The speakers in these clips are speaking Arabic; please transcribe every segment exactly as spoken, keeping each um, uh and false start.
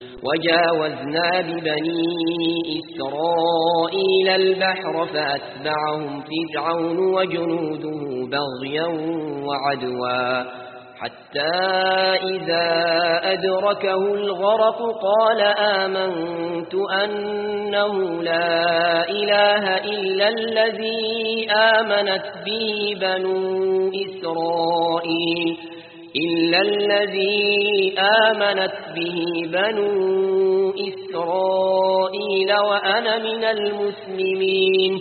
وجاوزنا ببني إسرائيل البحر فأتبعهم فرعون وجنوده بغيا وعدوا حتى إذا أدركه الغرق قال آمنت أنه لا إله إلا الذي آمنت به بنو إسرائيل إلا الذي آمنت به بنو إسرائيل وأنا من المسلمين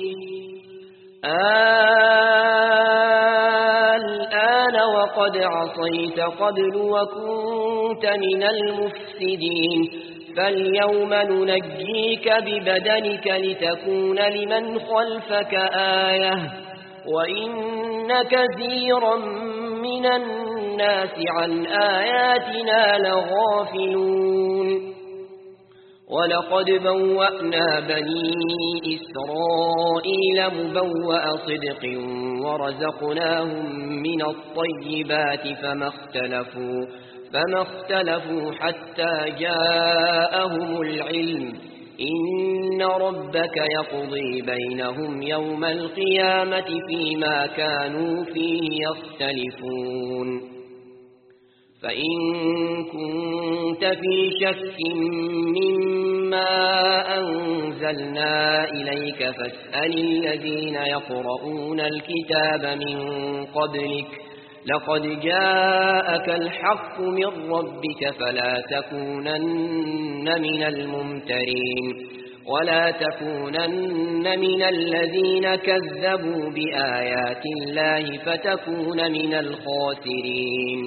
الآن وقد عصيت قبل وكنت من المفسدين فاليوم ننجيك ببدنك لتكون لمن خلفك آية وإن كثيرا من الناس عن آياتنا لغافلون ولقد بوأنا بني إسرائيل مبوأ صدق ورزقناهم من الطيبات فما اختلفوا, فما اختلفوا حتى جاءهم العلم إن ربك يقضي بينهم يوم القيامة فيما كانوا فيه يختلفون فإن كنت في شك مما أنزلنا إليك فاسأل الذين يقرؤون الكتاب من قبلك لقد جاءك الحق من ربك فلا تكونن من الممترين ولا تكونن من الذين كذبوا بآيات الله فتكون من الخاسرين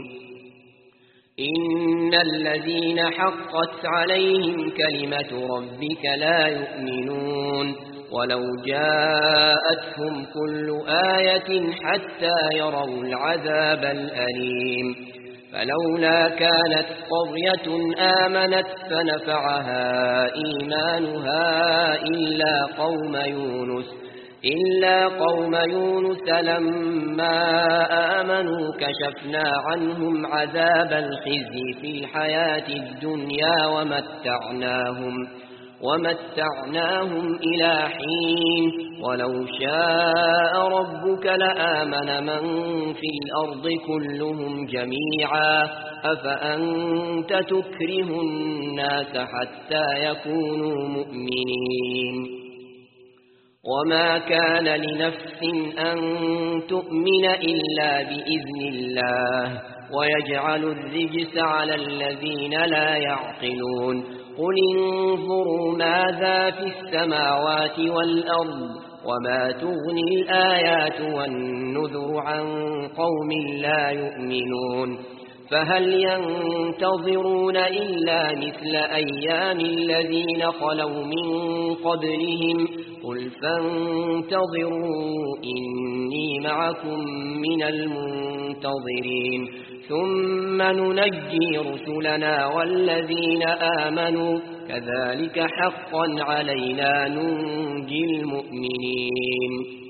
إن الذين حقت عليهم كلمة ربك لا يؤمنون ولو جاءتهم كل آية حتى يروا العذاب الأليم فلولا كانت قرية آمنت فنفعها إيمانها إلا قوم يونس إلا قوم يونس لما آمنوا كشفنا عنهم عذاب الخزي في الحياة الدنيا ومتعناهم ومتعناهم إلى حين ولو شاء ربك لآمن من في الأرض كلهم جميعا أفأنت تكره الناس حتى يكونوا مؤمنين وما كان لنفس أن تؤمن إلا بإذن الله ويجعل الرجس على الذين لا يعقلون قل انظروا ماذا في السماوات والأرض وما تغني الآيات والنذر عن قوم لا يؤمنون فهل ينتظرون إلا مثل أيام الذين خلوا من قبلهم قل فانتظروا إني معكم من المنتظرين ثم ننجي رسلنا والذين آمنوا كذلك حقا علينا ننجي المؤمنين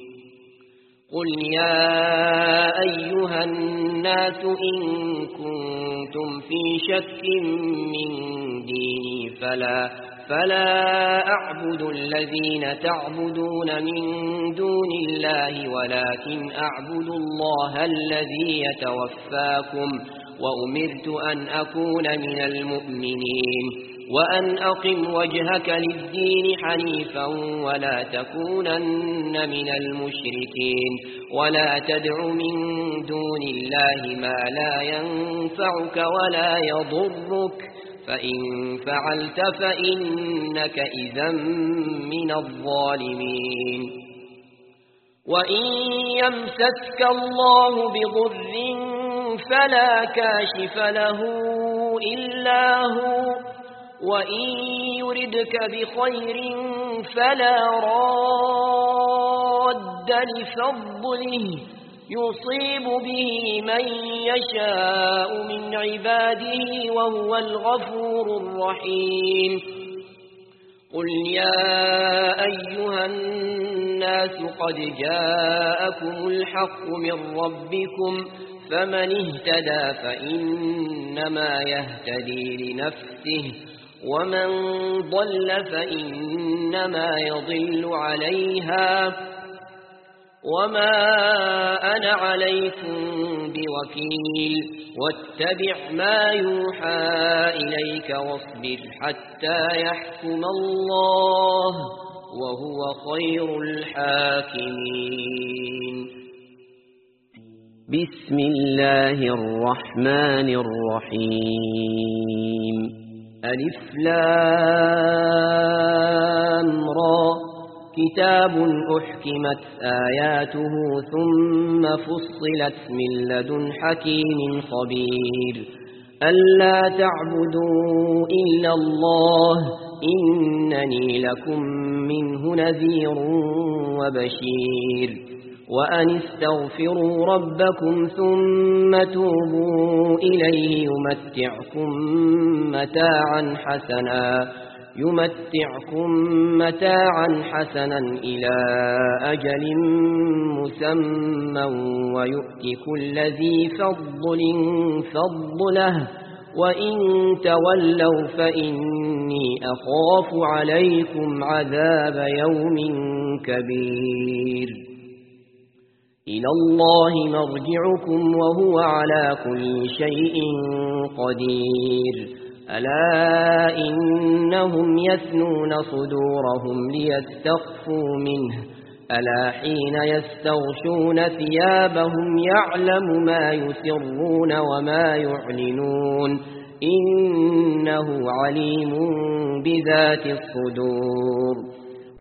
قل يا أيها الناس إن كنتم في شك من ديني فلا فلا أعبد الذين تعبدون من دون الله ولكن أعبد الله الذي يتوفاكم وأمرت أن أكون من المؤمنين وأن أقم وجهك للدين حنيفا ولا تكونن من المشركين ولا تدع من دون الله ما لا ينفعك ولا يضرك فإن فعلت فإنك إذا من الظالمين وإن يمسسك الله بضر فلا كاشف له إلا هو وإن يردك بخير فلا راد لفضله يصيب به من يشاء من عباده وهو الغفور الرحيم قل يا أيها الناس قد جاءكم الحق من ربكم فمن اهتدى فإنما يهتدي لنفسه ومن ضل فإنما يضل عليها وما أنا عليكم بوكيل واتبع ما يوحى إليك واصبر حتى يحكم الله وهو خير الحاكمين. بسم الله الرحمن الرحيم. ألف لام را كتاب أحكمت آياته ثم فصلت من لدن حكيم خبير ألا تعبدوا إلا الله إنني لكم منه نذير وبشير وأن استغفروا ربكم ثم توبوا إليه يمتعكم متاعا حسنا يمتعكم متاعا حسنا إلى أجل مسمى ويؤت كل ذي فضل فضله وإن تولوا فإني أخاف عليكم عذاب يوم كبير. إلى الله مرجعكم وهو على كل شيء قدير. ألا إنهم يثنون صدورهم ليستخفوا منه ألا حين يستغشون ثيابهم يعلم ما يسرون وما يعلنون إنه عليم بذات الصدور.